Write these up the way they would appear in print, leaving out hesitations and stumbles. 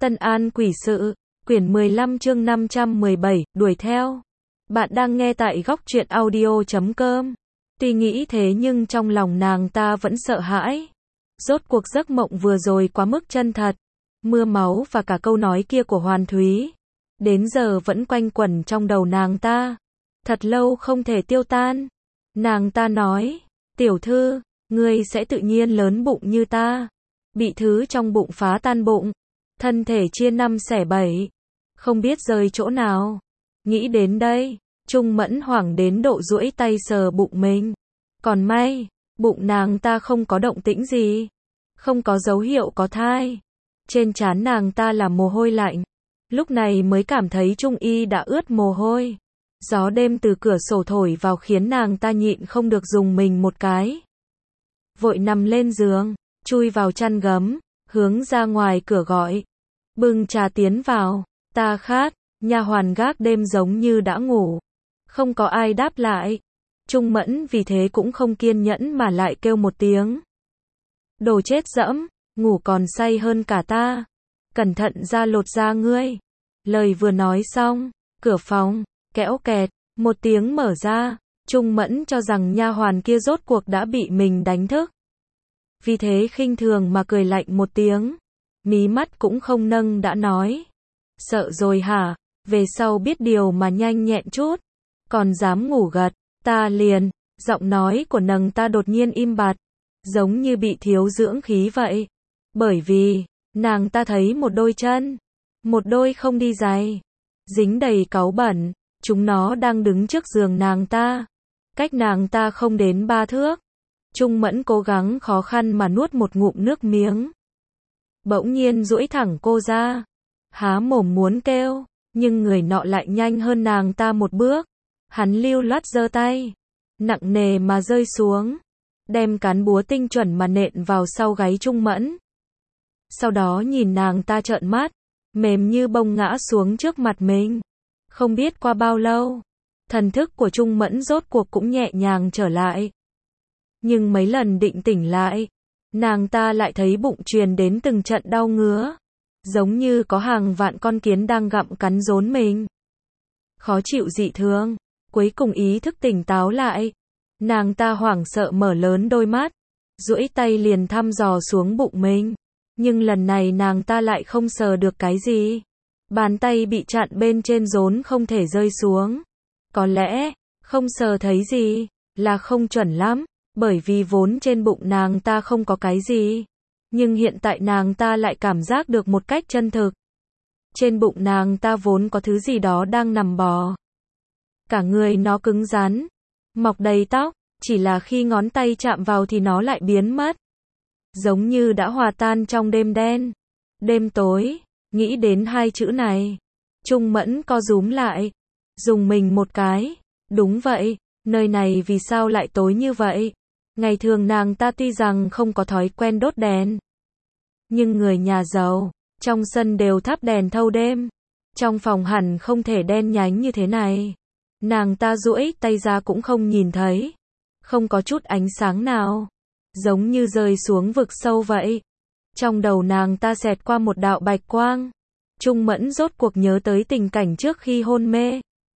Tân An quỷ sự, quyển 15 chương 517, đuổi theo. Bạn đang nghe tại góc truyện audio.com. Tuy nghĩ thế nhưng trong lòng nàng ta vẫn sợ hãi. Rốt cuộc giấc mộng vừa rồi quá mức chân thật. Mưa máu và cả câu nói kia của Hoàn Thúy. Đến giờ vẫn quanh quẩn trong đầu nàng ta. Thật lâu không thể tiêu tan. Nàng ta nói, tiểu thư, ngươi sẽ tự nhiên lớn bụng như ta. Bị thứ trong bụng phá tan bụng. Thân thể chia năm xẻ bảy. Không biết rơi chỗ nào. Nghĩ đến đây, Trung Mẫn hoảng đến độ duỗi tay sờ bụng mình. Còn may, bụng nàng ta không có động tĩnh gì. Không có dấu hiệu có thai. Trên trán nàng ta là mồ hôi lạnh. Lúc này mới cảm thấy Trung Y đã ướt mồ hôi. Gió đêm từ cửa sổ thổi vào khiến nàng ta nhịn không được dùng mình một cái. Vội nằm lên giường, chui vào chăn gấm, hướng ra ngoài cửa gọi. Bưng trà tiến vào, ta khát. Nha hoàn gác đêm giống như đã ngủ. Không có ai đáp lại. Trung Mẫn vì thế cũng không kiên nhẫn mà lại kêu một tiếng. Đồ chết dẫm, ngủ còn say hơn cả ta. Cẩn thận ra lột da ngươi. Lời vừa nói xong, cửa phòng, kẽo kẹt, một tiếng mở ra. Trung Mẫn cho rằng nha hoàn kia rốt cuộc đã bị mình đánh thức. Vì thế khinh thường mà cười lạnh một tiếng. Mí mắt cũng không nâng đã nói. Sợ rồi hả? Về sau biết điều mà nhanh nhẹn chút. Còn dám ngủ gật, ta liền. Giọng nói của nàng ta đột nhiên im bặt. Giống như bị thiếu dưỡng khí vậy. Bởi vì, nàng ta thấy một đôi chân. Một đôi không đi giày. Dính đầy cáu bẩn. Chúng nó đang đứng trước giường nàng ta. Cách nàng ta không đến 3 thước. Trung Mẫn cố gắng khó khăn mà nuốt một ngụm nước miếng. Bỗng nhiên duỗi thẳng cô ra. Há mồm muốn kêu. Nhưng người nọ lại nhanh hơn nàng ta một bước. Hắn lưu loát giơ tay. Nặng nề mà rơi xuống. Đem cán búa tinh chuẩn mà nện vào sau gáy Trung Mẫn. Sau đó nhìn nàng ta trợn mắt. Mềm như bông ngã xuống trước mặt mình. Không biết qua bao lâu. Thần thức của Trung Mẫn rốt cuộc cũng nhẹ nhàng trở lại. Nhưng mấy lần định tỉnh lại. Nàng ta lại thấy bụng truyền đến từng trận đau ngứa. Giống như có hàng vạn con kiến đang gặm cắn rốn mình. Khó chịu dị thường. Cuối cùng ý thức tỉnh táo lại. Nàng ta hoảng sợ mở lớn đôi mắt. Duỗi tay liền thăm dò xuống bụng mình. Nhưng lần này nàng ta lại không sờ được cái gì. Bàn tay bị chặn bên trên rốn không thể rơi xuống. Có lẽ, không sờ thấy gì, là không chuẩn lắm. Bởi vì vốn trên bụng nàng ta không có cái gì. Nhưng hiện tại nàng ta lại cảm giác được một cách chân thực. Trên bụng nàng ta vốn có thứ gì đó đang nằm bò. Cả người nó cứng rắn, mọc đầy tóc, chỉ là khi ngón tay chạm vào thì nó lại biến mất. Giống như đã hòa tan trong đêm đen. Đêm tối, nghĩ đến hai chữ này. Trung Mẫn co rúm lại. Dùng mình một cái. Đúng vậy, nơi này vì sao lại tối như vậy? Ngày thường nàng ta tuy rằng không có thói quen đốt đèn. Nhưng người nhà giàu, trong sân đều thắp đèn thâu đêm. Trong phòng hẳn không thể đen nhánh như thế này. Nàng ta duỗi tay ra cũng không nhìn thấy. Không có chút ánh sáng nào. Giống như rơi xuống vực sâu vậy. Trong đầu nàng ta xẹt qua một đạo bạch quang. Trung Mẫn rốt cuộc nhớ tới tình cảnh trước khi hôn mê.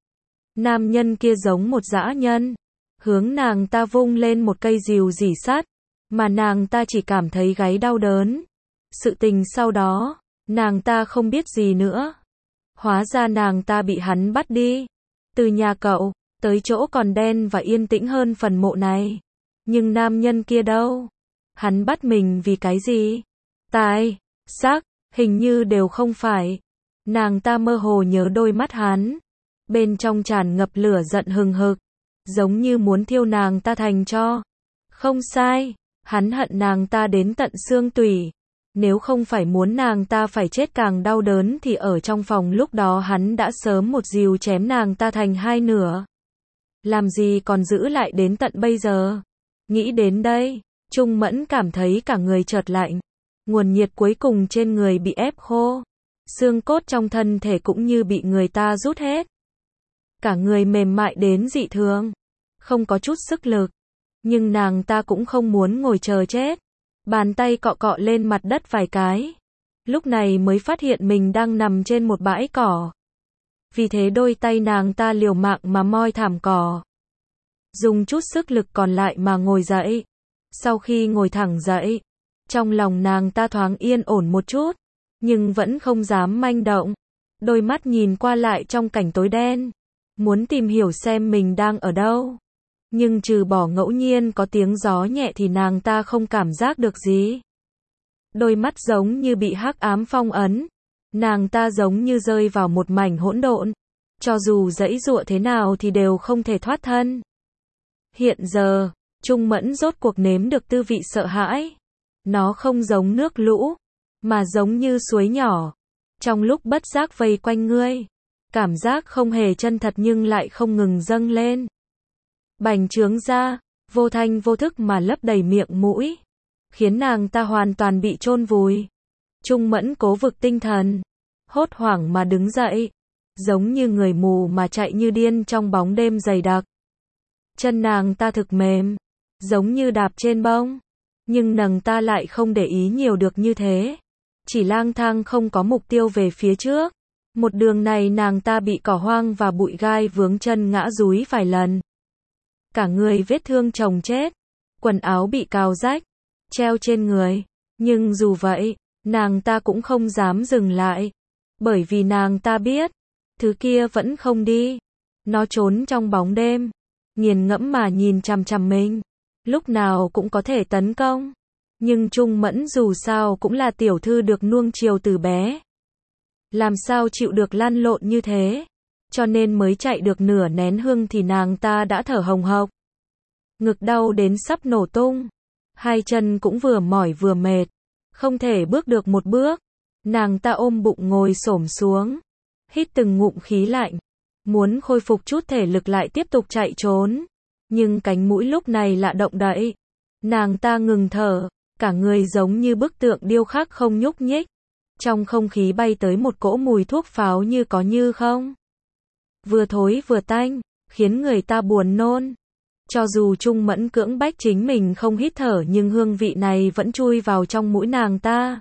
Nam nhân kia giống một dã nhân. Hướng nàng ta vung lên một cây rìu rỉ sắt. Mà nàng ta chỉ cảm thấy gáy đau đớn. Sự tình sau đó, nàng ta không biết gì nữa. Hóa ra nàng ta bị hắn bắt đi. Từ nhà cậu, tới chỗ còn đen và yên tĩnh hơn phần mộ này. Nhưng nam nhân kia đâu? Hắn bắt mình vì cái gì? Tài, sắc, hình như đều không phải. Nàng ta mơ hồ nhớ đôi mắt hắn. Bên trong tràn ngập lửa giận hừng hực. Giống như muốn thiêu nàng ta thành tro. Không sai, hắn hận nàng ta đến tận xương tủy. Nếu không phải muốn nàng ta phải chết càng đau đớn thì ở trong phòng lúc đó hắn đã sớm một rìu chém nàng ta thành hai nửa. Làm gì còn giữ lại đến tận bây giờ? Nghĩ đến đây, Trung Mẫn cảm thấy cả người chợt lạnh. Nguồn nhiệt cuối cùng trên người bị ép khô. Xương cốt trong thân thể cũng như bị người ta rút hết. Cả người mềm mại đến dị thường. Không có chút sức lực. Nhưng nàng ta cũng không muốn ngồi chờ chết. Bàn tay cọ cọ lên mặt đất vài cái. lúc này mới phát hiện mình đang nằm trên một bãi cỏ. Vì thế đôi tay nàng ta liều mạng mà moi thảm cỏ. Dùng chút sức lực còn lại mà ngồi dậy. Sau khi ngồi thẳng dậy, trong lòng nàng ta thoáng yên ổn một chút, nhưng vẫn không dám manh động. Đôi mắt nhìn qua lại trong cảnh tối đen, muốn tìm hiểu xem mình đang ở đâu. Nhưng trừ bỏ ngẫu nhiên có tiếng gió nhẹ thì nàng ta không cảm giác được gì. Đôi mắt giống như bị hắc ám phong ấn. Nàng ta giống như rơi vào một mảnh hỗn độn. Cho dù giãy giụa thế nào thì đều không thể thoát thân. Hiện giờ, Trung Mẫn rốt cuộc nếm được tư vị sợ hãi. Nó không giống nước lũ, mà giống như suối nhỏ. Trong lúc bất giác vây quanh ngươi, cảm giác không hề chân thật nhưng lại không ngừng dâng lên. Bành trướng ra, vô thanh vô thức mà lấp đầy miệng mũi, khiến nàng ta hoàn toàn bị chôn vùi. Trung Mẫn cố vực tinh thần, hốt hoảng mà đứng dậy, giống như người mù mà chạy như điên trong bóng đêm dày đặc. Chân nàng ta thực mềm, giống như đạp trên bông, nhưng nàng ta lại không để ý nhiều được như thế, chỉ lang thang không có mục tiêu về phía trước. Một đường này nàng ta bị cỏ hoang và bụi gai vướng chân ngã dúi vài lần. Cả người vết thương chồng chết, quần áo bị cào rách, treo trên người. Nhưng dù vậy, nàng ta cũng không dám dừng lại, bởi vì nàng ta biết, thứ kia vẫn không đi. Nó trốn trong bóng đêm, nghiền ngẫm mà nhìn chằm chằm mình, lúc nào cũng có thể tấn công. Nhưng Trung Mẫn dù sao cũng là tiểu thư được nuông chiều từ bé, làm sao chịu được lăn lộn như thế, cho nên mới chạy được nửa nén hương thì nàng ta đã thở hồng hộc. Ngực đau đến sắp nổ tung, hai chân cũng vừa mỏi vừa mệt, không thể bước được một bước. Nàng ta ôm bụng ngồi xổm xuống, hít từng ngụm khí lạnh, muốn khôi phục chút thể lực lại tiếp tục chạy trốn. Nhưng cánh mũi lúc này lạ động đậy. Nàng ta ngừng thở, cả người giống như bức tượng điêu khắc không nhúc nhích. Trong không khí bay tới một cỗ mùi thuốc pháo như có như không. Vừa thối vừa tanh, khiến người ta buồn nôn. Cho dù Trung Mẫn cưỡng bách chính mình không hít thở nhưng hương vị này vẫn chui vào trong mũi nàng ta.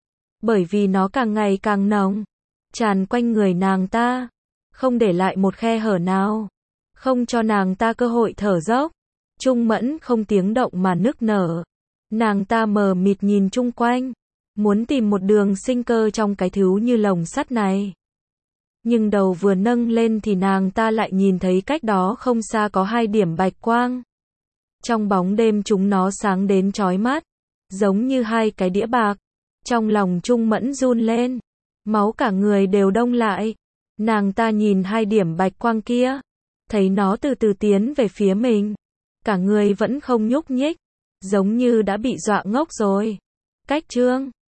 Bởi vì nó càng ngày càng nồng, tràn quanh người nàng ta, không để lại một khe hở nào, không cho nàng ta cơ hội thở dốc. Trung Mẫn không tiếng động mà nức nở. Nàng ta mờ mịt nhìn chung quanh, muốn tìm một đường sinh cơ trong cái thứ như lồng sắt này. Nhưng đầu vừa nâng lên thì nàng ta lại nhìn thấy cách đó không xa có hai điểm bạch quang. Trong bóng đêm chúng nó sáng đến chói mắt, giống như hai cái đĩa bạc. Trong lòng Trung Mẫn run lên, máu cả người đều đông lại. Nàng ta nhìn hai điểm bạch quang kia, thấy nó từ từ tiến về phía mình. Cả người vẫn không nhúc nhích, giống như đã bị dọa ngốc rồi. Cách chương